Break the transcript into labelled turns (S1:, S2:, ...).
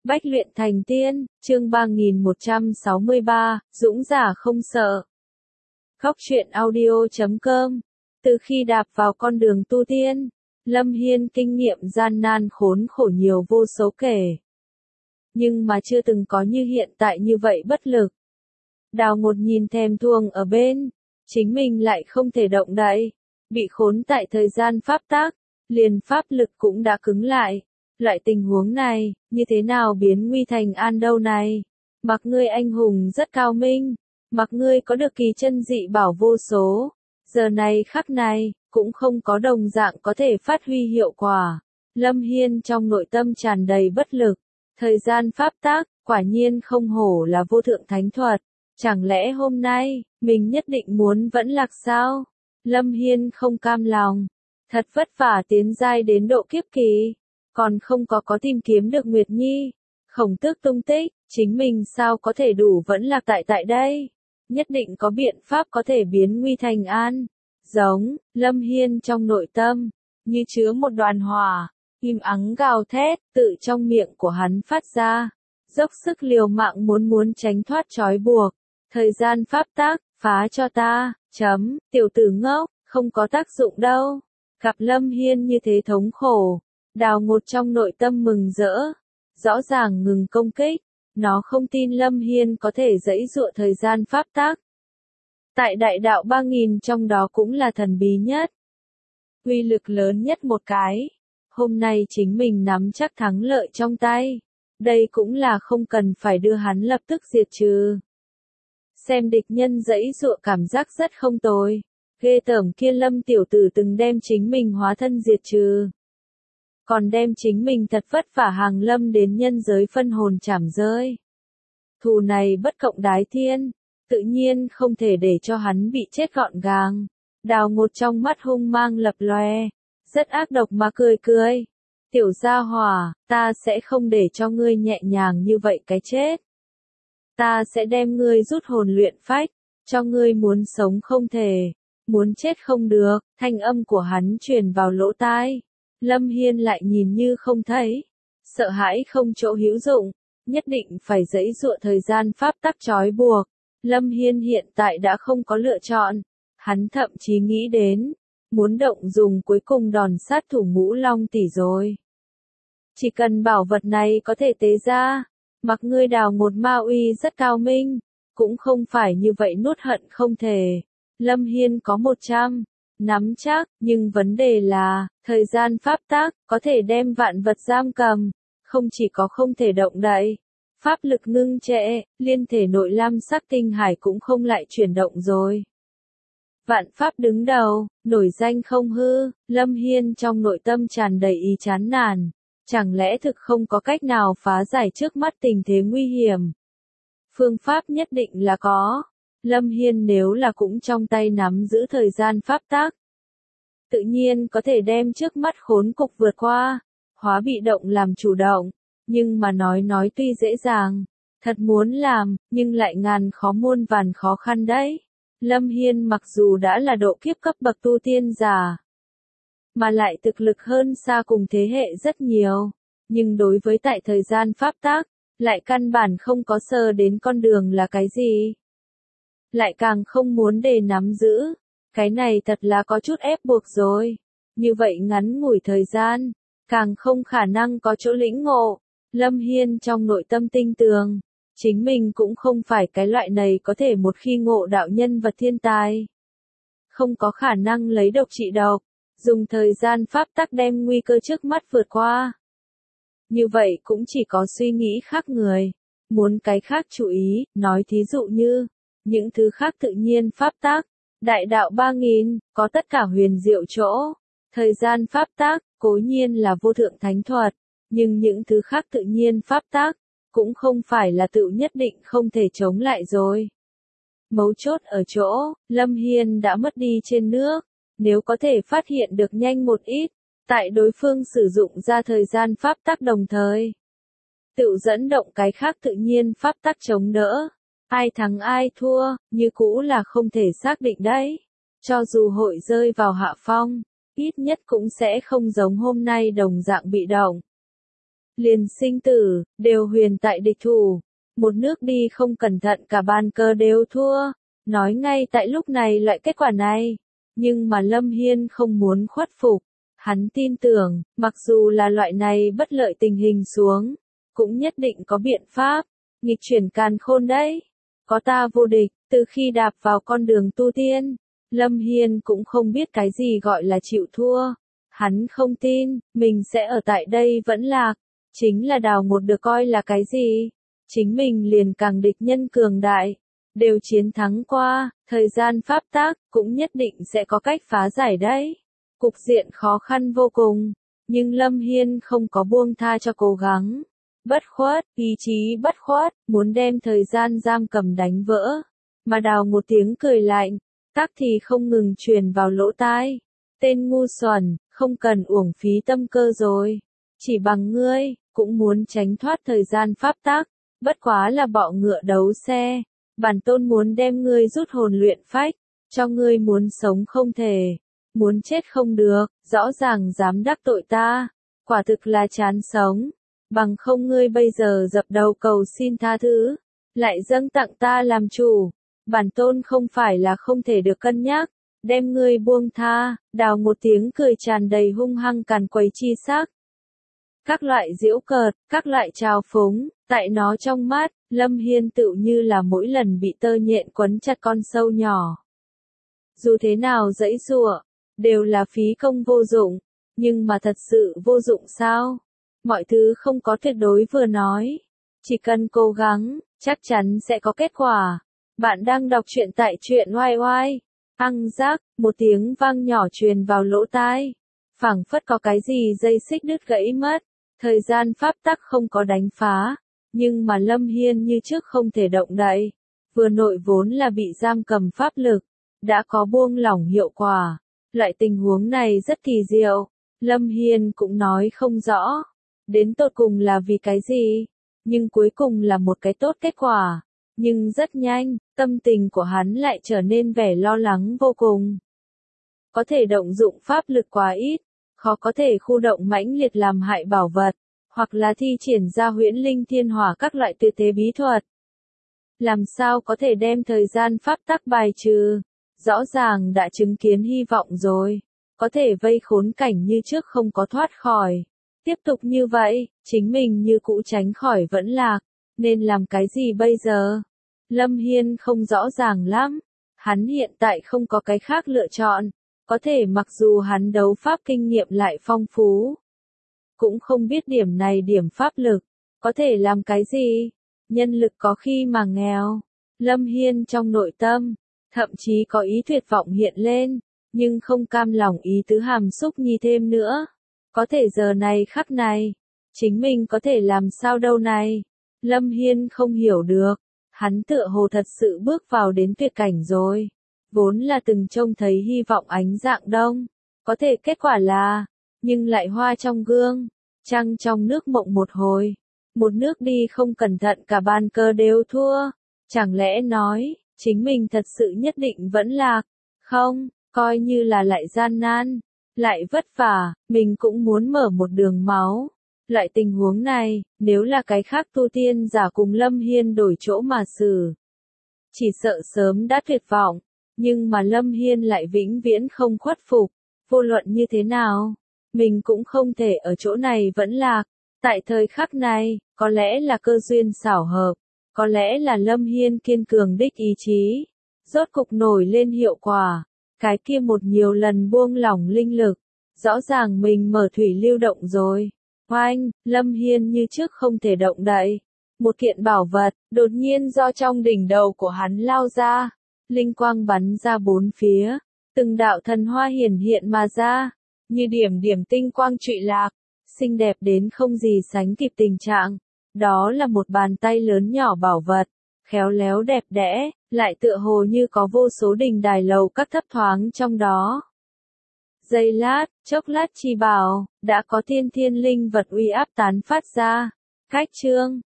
S1: Bách luyện thành tiên, chương 3163, dũng giả không sợ. Góc truyện audio.com. Từ khi đạp vào con đường tu tiên, Lâm Hiên kinh nghiệm gian nan khốn khổ nhiều vô số kể. Nhưng mà chưa từng có như hiện tại như vậy bất lực. Đào Ngột nhìn thèm thuồng ở bên, chính mình lại không thể động đậy, bị khốn tại thời gian pháp tắc, liền pháp lực cũng đã cứng lại. Loại tình huống này, như thế nào biến nguy thành an đâu này? Mặc ngươi anh hùng rất cao minh, mặc ngươi có được kỳ chân dị bảo vô số, giờ này khắc này, cũng không có đồng dạng có thể phát huy hiệu quả. Lâm Hiên trong nội tâm tràn đầy bất lực, thời gian pháp tắc, quả nhiên không hổ là vô thượng thánh thuật. Chẳng lẽ hôm nay, mình nhất định muốn vẫn lạc sao? Lâm Hiên không cam lòng, thật vất vả tiến giai đến độ kiếp kỳ. Còn không có tìm kiếm được Nguyệt Nhi, Khổng Tước tung tích, chính mình sao có thể đủ vẫn lạc tại đây? Nhất định có biện pháp có thể biến nguy thành an. Giống, Lâm Hiên trong nội tâm, như chứa một đoàn hỏa, im ắng gào thét, tự trong miệng của hắn phát ra, dốc sức liều mạng muốn tránh thoát trói buộc. Thời gian pháp tắc, phá cho ta, tiểu tử ngốc, không có tác dụng đâu. Gặp Lâm Hiên như thế thống khổ, Đào Ngột trong nội tâm mừng rỡ, rõ ràng ngừng công kích, nó không tin Lâm Hiên có thể giãy giụa thời gian pháp tắc. Tại đại đạo 3000 trong đó cũng là thần bí nhất, uy lực lớn nhất một cái. Hôm nay chính mình nắm chắc thắng lợi trong tay, đây cũng là không cần phải đưa hắn lập tức diệt trừ. Xem địch nhân giãy giụa cảm giác rất không tồi, ghê tởm kia Lâm tiểu tử từng đem chính mình hóa thân diệt trừ. Còn đem chính mình thật vất vả hàng lâm đến nhân giới phân hồn chảm rơi. Thù này bất cộng đái thiên, tự nhiên không thể để cho hắn bị chết gọn gàng. Đào Ngột trong mắt hung mang lập lòe, rất ác độc mà cười. Tiểu gia hỏa, ta sẽ không để cho ngươi nhẹ nhàng như vậy cái chết. Ta sẽ đem ngươi rút hồn luyện phách, cho ngươi muốn sống không thể, muốn chết không được. Thanh âm của hắn truyền vào lỗ tai. Lâm Hiên lại nhìn như không thấy, sợ hãi không chỗ hữu dụng, nhất định phải giãy giụa thời gian pháp tắc trói buộc. Lâm Hiên hiện tại đã không có lựa chọn, hắn thậm chí nghĩ đến, muốn động dùng cuối cùng đòn sát thủ Ngũ Long tỷ rồi. Chỉ cần bảo vật này có thể tế ra, mặc ngươi Đào Ngột ma uy rất cao minh, cũng không phải như vậy nuốt hận không thể. Lâm Hiên có 100. Nắm chắc, nhưng vấn đề là, thời gian pháp tắc, có thể đem vạn vật giam cầm, không chỉ có không thể động đậy, pháp lực ngưng trệ, liên thể nội lam sắc tinh hải cũng không lại chuyển động rồi. Vạn pháp đứng đầu, nổi danh không hư, Lâm Hiên trong nội tâm tràn đầy ý chán nản, chẳng lẽ thực không có cách nào phá giải trước mắt tình thế nguy hiểm? Phương pháp nhất định là có. Lâm Hiên nếu là cũng trong tay nắm giữ thời gian pháp tắc, tự nhiên có thể đem trước mắt khốn cục vượt qua, hóa bị động làm chủ động, nhưng mà nói tuy dễ dàng, thật muốn làm, nhưng lại ngàn khó muôn vàn khó khăn đấy. Lâm Hiên mặc dù đã là độ kiếp cấp bậc tu tiên giả, mà lại thực lực hơn xa cùng thế hệ rất nhiều, nhưng đối với tại thời gian pháp tắc, lại căn bản không có sơ đến con đường là cái gì. Lại càng không muốn để nắm giữ, cái này thật là có chút ép buộc rồi. Như vậy ngắn ngủi thời gian, càng không khả năng có chỗ lĩnh ngộ. Lâm Hiên trong nội tâm tinh tường, chính mình cũng không phải cái loại này có thể một khi ngộ đạo nhân vật thiên tài. Không có khả năng lấy độc trị độc, dùng thời gian pháp tắc đem nguy cơ trước mắt vượt qua. Như vậy cũng chỉ có suy nghĩ khác người, muốn cái khác chú ý, nói thí dụ như những thứ khác tự nhiên pháp tắc, đại đạo 3000, có tất cả huyền diệu chỗ. Thời gian pháp tắc, cố nhiên là vô thượng thánh thuật, nhưng những thứ khác tự nhiên pháp tắc, cũng không phải là tự nhất định không thể chống lại rồi. Mấu chốt ở chỗ, Lâm Hiên đã mất đi trên nước, nếu có thể phát hiện được nhanh một ít, tại đối phương sử dụng ra thời gian pháp tắc đồng thời, tự dẫn động cái khác tự nhiên pháp tắc chống đỡ. Ai thắng ai thua, như cũ là không thể xác định đấy. Cho dù hội rơi vào hạ phong, ít nhất cũng sẽ không giống hôm nay đồng dạng bị động. liền sinh tử, đều huyền tại địch thủ. Một nước đi không cẩn thận cả bàn cờ đều thua. Nói ngay tại lúc này loại kết quả này. Nhưng mà Lâm Hiên không muốn khuất phục. Hắn tin tưởng, mặc dù là loại này bất lợi tình hình xuống, cũng nhất định có biện pháp, nghịch chuyển càn khôn đấy. Có ta vô địch, từ khi đạp vào con đường tu tiên, Lâm Hiên cũng không biết cái gì gọi là chịu thua. Hắn không tin, mình sẽ ở tại đây vẫn lạc. Chính là đào một được coi là cái gì? Chính mình liền càng địch nhân cường đại. Đều chiến thắng qua, thời gian pháp tắc cũng nhất định sẽ có cách phá giải đấy. Cục diện khó khăn vô cùng, nhưng Lâm Hiên không có buông tha cho cố gắng. Bất khuất, ý chí bất khuất, muốn đem thời gian giam cầm đánh vỡ. Mà đào một tiếng cười lạnh, tắc thì không ngừng truyền vào lỗ tai. Tên ngu xuẩn, không cần uổng phí tâm cơ rồi. Chỉ bằng ngươi, cũng muốn tránh thoát thời gian pháp tắc. Bất quá là bọ ngựa đấu xe. Bản tôn muốn đem ngươi rút hồn luyện phách. Cho ngươi muốn sống không thể. Muốn chết không được, rõ ràng dám đắc tội ta. Quả thực là chán sống. Bằng không ngươi bây giờ dập đầu cầu xin tha thứ. Lại dâng tặng ta làm chủ. Bản tôn không phải là không thể được cân nhắc. Đem ngươi buông tha, đào một tiếng cười tràn đầy hung hăng càn quấy chi sắc. Các loại giễu cợt, các loại trào phúng, tại nó trong mắt, Lâm Hiên tựu như là mỗi lần bị tơ nhện quấn chặt con sâu nhỏ. Dù thế nào dãy giụa, đều là phí công vô dụng, nhưng mà thật sự vô dụng sao? Mọi thứ không có tuyệt đối vừa nói, chỉ cần cố gắng, chắc chắn sẽ có kết quả. Bạn đang đọc truyện tại truyện oai oai. Ăng rác, một tiếng vang nhỏ truyền vào lỗ tai. Phảng phất có cái gì dây xích đứt gãy mất. Thời gian pháp tắc không có đánh phá. Nhưng mà Lâm Hiên như trước không thể động đậy. Vừa nội vốn là bị giam cầm pháp lực. Đã có buông lỏng hiệu quả. Loại tình huống này rất kỳ diệu. Lâm Hiên cũng nói không rõ. Đến tột cùng là vì cái gì? Nhưng cuối cùng là một cái tốt kết quả. Nhưng rất nhanh, tâm tình của hắn lại trở nên vẻ lo lắng vô cùng. Có thể động dụng pháp lực quá ít, khó có thể khu động mãnh liệt làm hại bảo vật, hoặc là thi triển ra huyễn linh thiên hỏa các loại tuyệt thế bí thuật. Làm sao có thể đem thời gian pháp tắc bài trừ? Rõ ràng đã chứng kiến hy vọng rồi, có thể vây khốn cảnh như trước không có thoát khỏi. Tiếp tục như vậy, chính mình như cũ tránh khỏi vẫn lạc. Nên làm cái gì bây giờ? Lâm Hiên không rõ ràng lắm. Hắn hiện tại không có cái khác lựa chọn. Có thể mặc dù hắn đấu pháp kinh nghiệm lại phong phú. Cũng không biết điểm này điểm pháp lực. Có thể làm cái gì? Nhân lực có khi mà nghèo. Lâm Hiên trong nội tâm. Thậm chí có ý tuyệt vọng hiện lên. Nhưng không cam lòng ý tứ hàm xúc nhi thêm nữa. Có thể giờ này khắc này. Chính mình có thể làm sao đâu này? Lâm Hiên không hiểu được, hắn tựa hồ thật sự bước vào đến tuyệt cảnh rồi. Vốn là từng trông thấy hy vọng ánh dạng đông, có thể kết quả là, nhưng lại hoa trong gương, trăng trong nước mộng một hồi. Một nước đi không cẩn thận cả bàn cờ đều thua. Chẳng lẽ nói, chính mình thật sự nhất định vẫn lạc? Không, coi như là lại gian nan, lại vất vả, mình cũng muốn mở một đường máu. Loại tình huống này, nếu là cái khác tu tiên giả cùng Lâm Hiên đổi chỗ mà xử, chỉ sợ sớm đã tuyệt vọng, nhưng mà Lâm Hiên lại vĩnh viễn không khuất phục, vô luận như thế nào, mình cũng không thể ở chỗ này vẫn lạc. Tại thời khắc này, có lẽ là cơ duyên xảo hợp, có lẽ là Lâm Hiên kiên cường đích ý chí, rốt cục nổi lên hiệu quả, cái kia một nhiều lần buông lỏng linh lực, rõ ràng mình mở thủy lưu động rồi. Oanh, Lâm Hiên như trước không thể động đậy. Một kiện bảo vật, đột nhiên do trong đỉnh đầu của hắn lao ra. Linh quang bắn ra bốn phía. Từng đạo thần hoa hiển hiện mà ra. Như điểm điểm tinh quang trụy lạc. Xinh đẹp đến không gì sánh kịp tình trạng. Đó là một bàn tay lớn nhỏ bảo vật. Khéo léo đẹp đẽ, lại tựa hồ như có vô số đình đài lầu các thấp thoáng trong đó. Giây lát, chốc lát chi bảo, đã có thiên thiên linh vật uy áp tán phát ra. Cách chương